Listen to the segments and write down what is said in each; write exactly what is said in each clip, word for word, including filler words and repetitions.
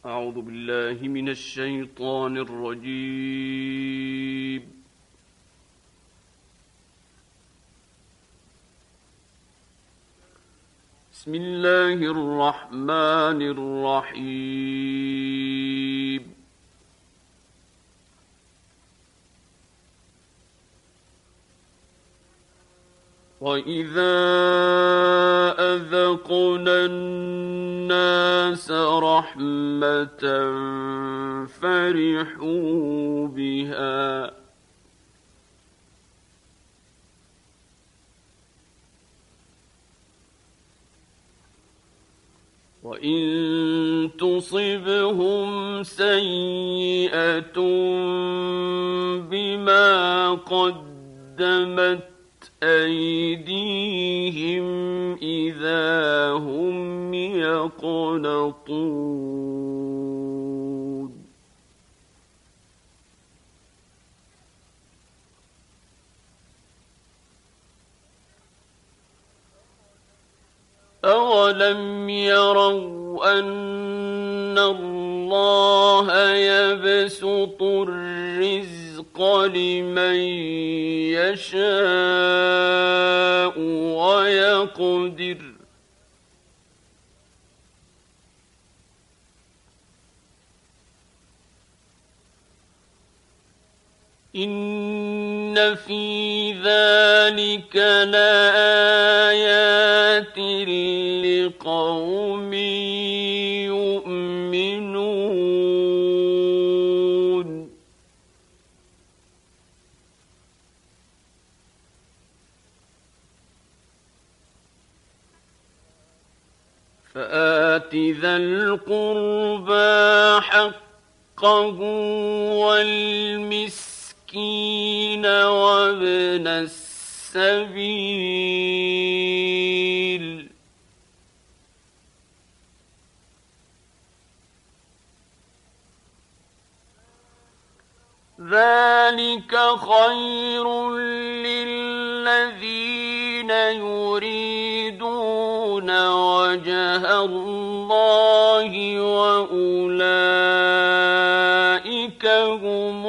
أعوذ بالله من الشيطان الرجيم. بسم الله الرحمن الرحيم. وَإِذَا أَذَقْنَا النَّاسَ رَحْمَةً فَرِحُوا بِهَا وَإِن تُصِبْهُمْ سَيِّئَةٌ بِمَا قَدَّمَتْ أَيْدِيهِمْ إِذَا هُمْ يَقْنَطُونَ أَوَلَمْ يَرَوْا أَنَّ اللَّهَ يَبْسُطُ الرِّزْقَ لِمَن يَشَاءُ وَيَقْدِرُ إِنَّ فِي ذَلِكَ لَآيَاتٍ لِقَوْمٍ يُؤْمِنُونَ فآت ذا القربى حقه والمسكين وابن السبيل ذلك خير للذين يريدون وجه الله وأولئك هم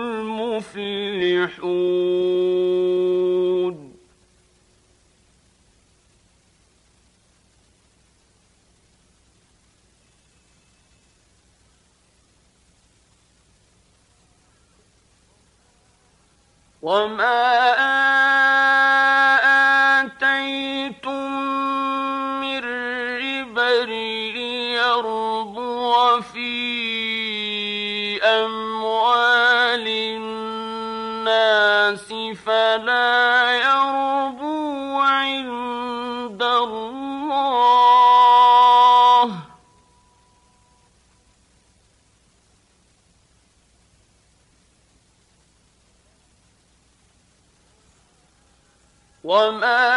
المفلحون وما آتيتم من ربا ليربو في أموال الناس فلا يربو عند الله وما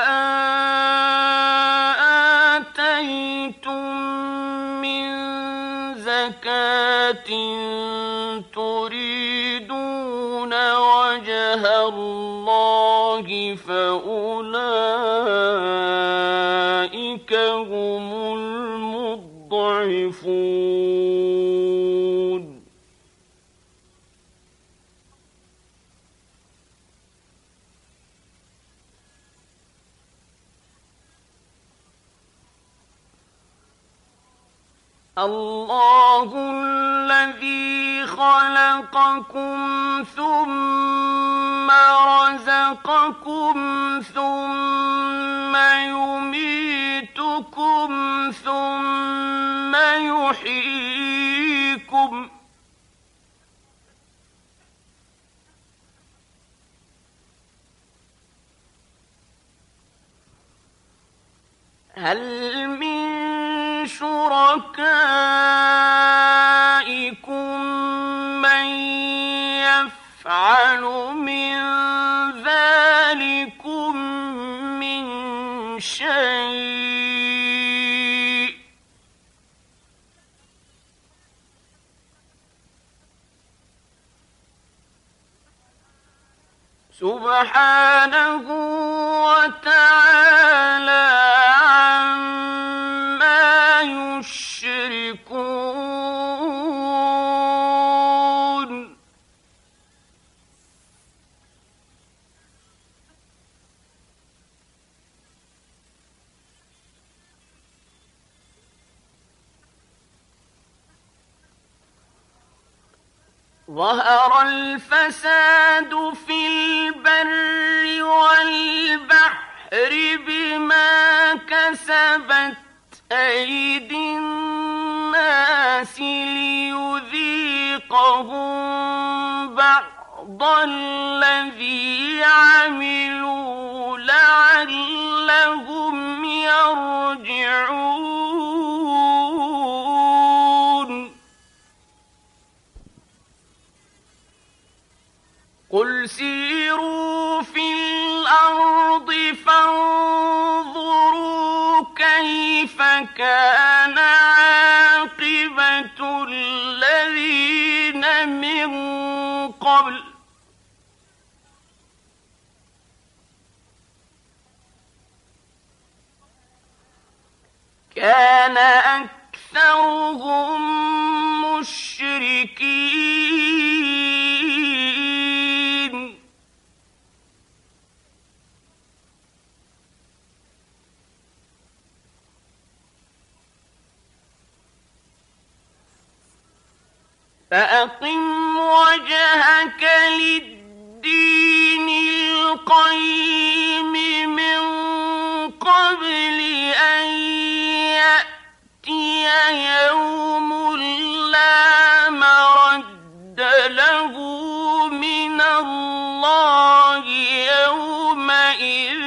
آتيتم من زكاة تريدون وجه الله فأولئك هم المضعفون الله الذي خلقكم ثم رزقكم ثم يميتكم ثم يحييكم هل من شركائكم من يفعل من ذلكم من شيء سبحانه وتعالى عما يشركون ظهر الفساد في البر والبحر بما كسبت أيدي الناس ليذيقهم بعض الذي عملوا لعلهم يرجعون. قل سيروا في الأرض فانظروا كيف كان عاقبة الذين من قبل كان أكثرهم مشركين. فأقم وجهك للدين القيم من قبل أن يأتي يوم لا مرد له من الله يومئذ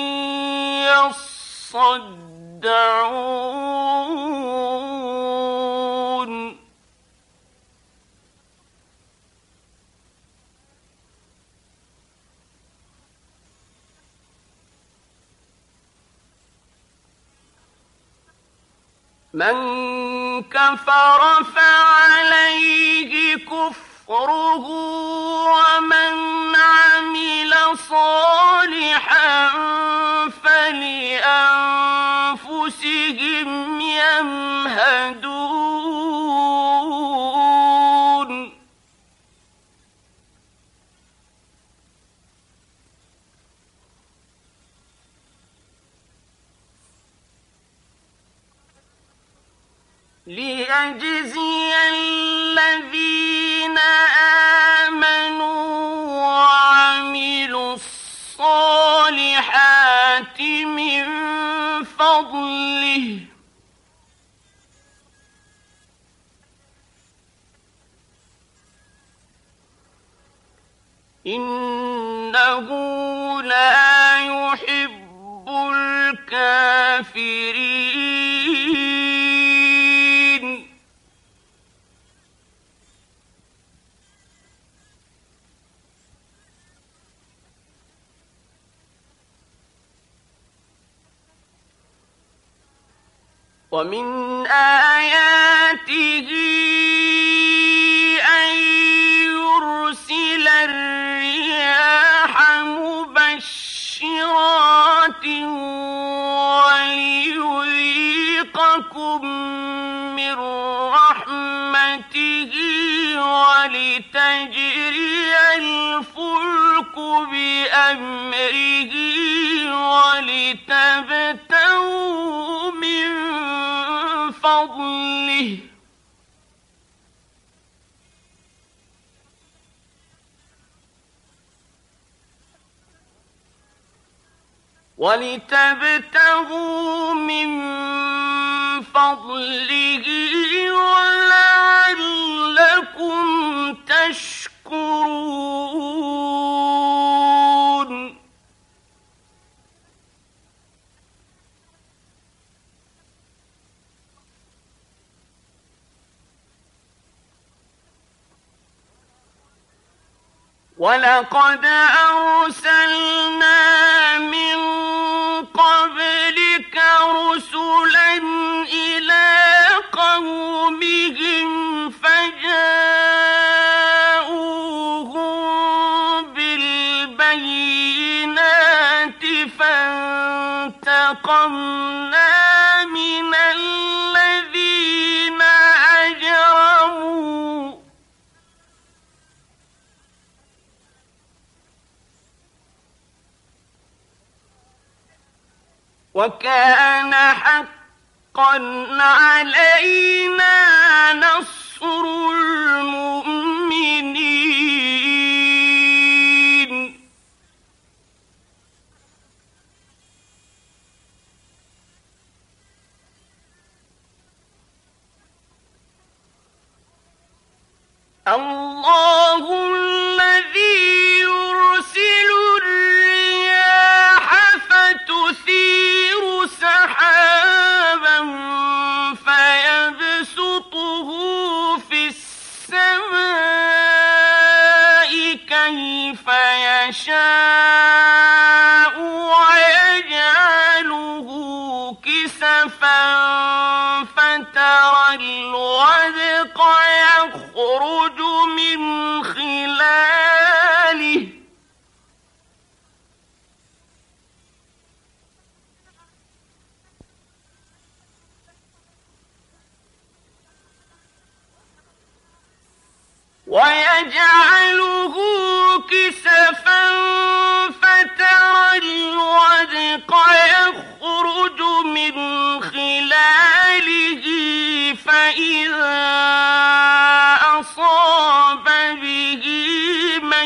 يصدعون. من كفر فعليه كفره ومن عمل صالحا فلأنفسهم يمهدون. ليجزي الذين آمنوا وعملوا الصالحات من فضله إنه لا يحب الكافرين. ومن آياته أن يرسل الرياح مبشرات وليذيقكم من رحمته ولتجري الفلك بأمره ولتبتغوا من فضله ولتبتغوا من فضله ولعلكم تشكرون. ولقد أرسلنا من قبلك رسلا إلى قومهم فجاءوهم بالبينات فانتقمنا من الذين أجرموا وكان حقا علينا نصر المؤمنين. الله الذي يرسل الرياح فتثير سحابا فيبسطه في السماء كيف يشاء ويجعله كسفا فترى الودق يخرج من خلاله ويجعله كسفا فترى الودق يخرج من خلاله فإذا أصاب به من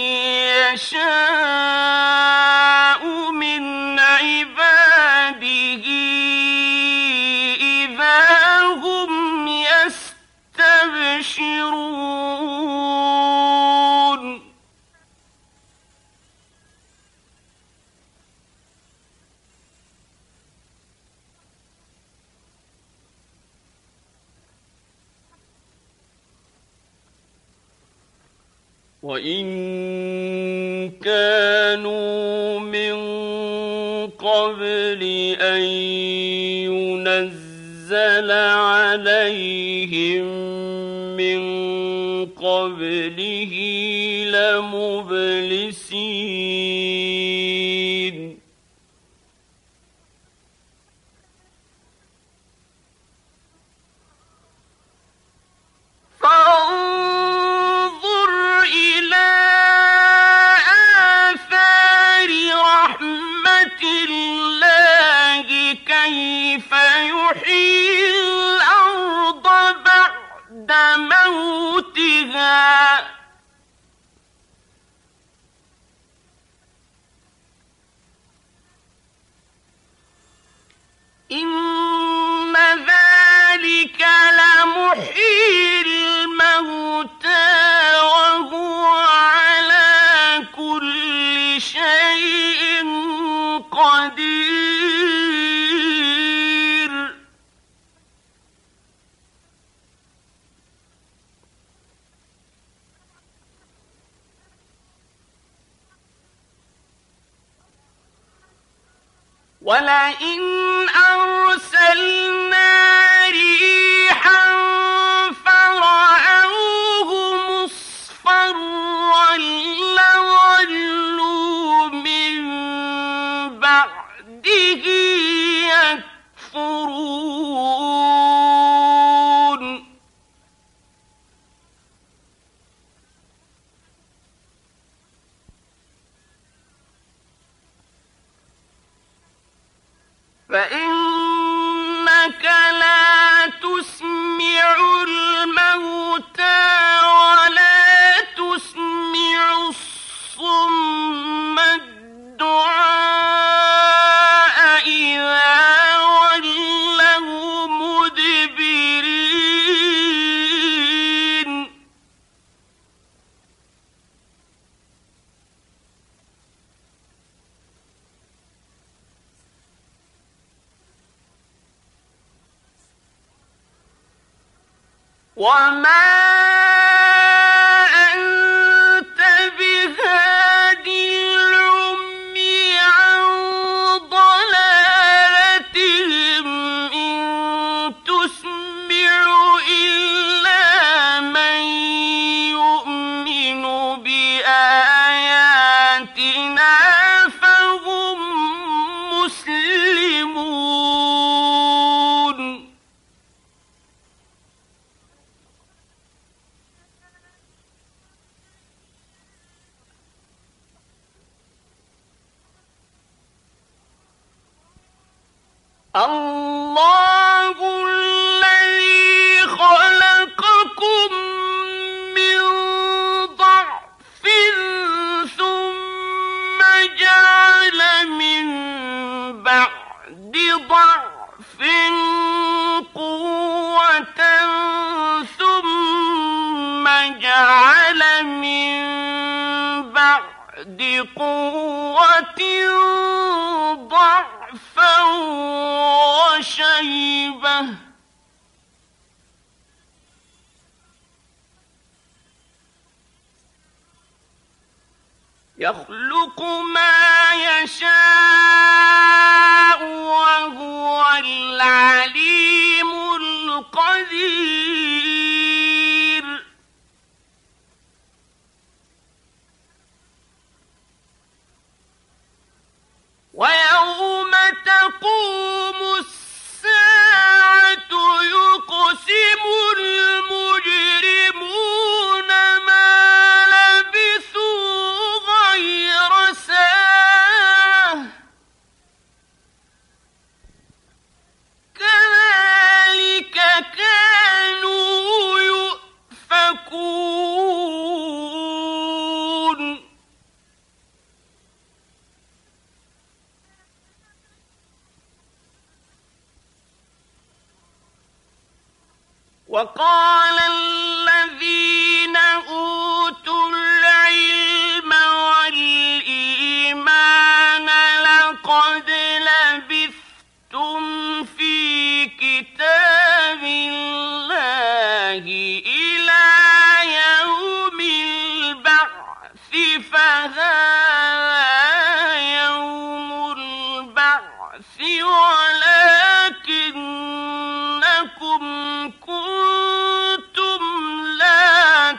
يشاء من عباده إذا هم يستبشرون وَإِن كَانُوا مِن قَبْلِ أَن يُنَزَّلَ عَلَيْهِم مِّن قَبْلِهِ لَمُبْلِسِينَ فانظر إلى آثار رحمة الله كيف يحيي الأرض بعد موتها إن ذلك لمحيي الموتى وهو على كل شيء قدير ولئن أرسلنا ريحا فرأوه مصفرا لظلوا من بعده يكفرون فإنك لا تسمع الموتى ولا تسمع الصم الدعاء إذا ولوا مدبرين وما أنت بهادي العمي عن ضلالتهم إن تسمع إلا من يؤمن بآياتنا فهم مسلمون الله الذي خلقكم من ضعف ثم جعل من بعد ضعف قوة ثم قوة ضعفا وشيبة يخلق ما يشاء وهو العليم القدير ويوم تقوم الساعة يقسم المجرمون ما لبثوا غير ساعة كذلك كانوا يؤفكون وقال الذين أوتوا العلم والإيمان لقد لبثتم في كتاب الله إلى يوم البعث فهذا يوم البعث ولكنكم كنتم لا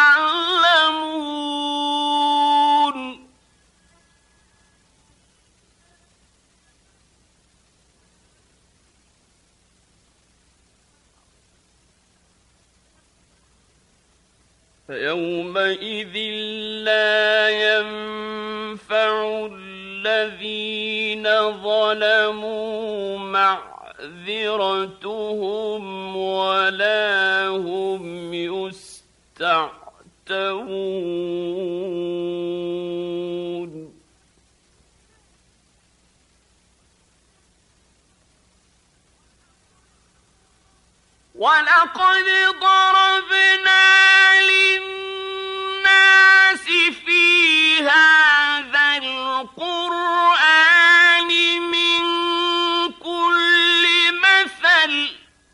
تعلمون فيومئذ لا ينفع الذين ظلموا معذرتهم ولا هم يستعتبون ولقد ضربنا للناس في هذا القرآن من كل مثل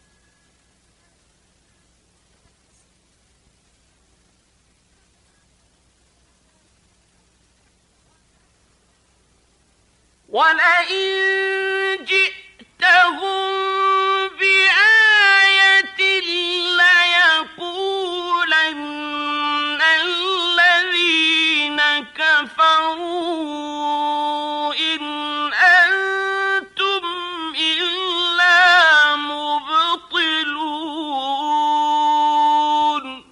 ولئن جئتهم بآية ليقولن الذين كفروا إن أنتم إلا مبطلون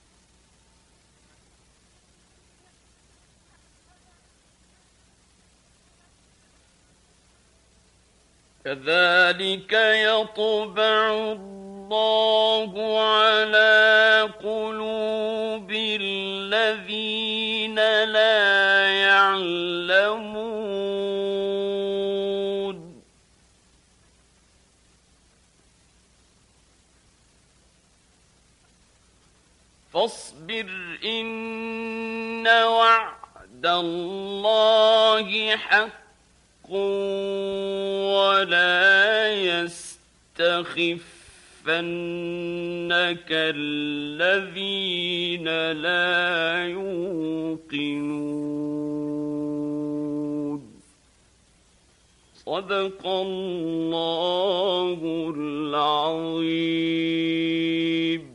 كذلك يطبع الله على قلوب الذين لا يعلمون فاصبر إن وعد الله حق ولا يستخفنك الذين لا يوقنون صدق الله العظيم.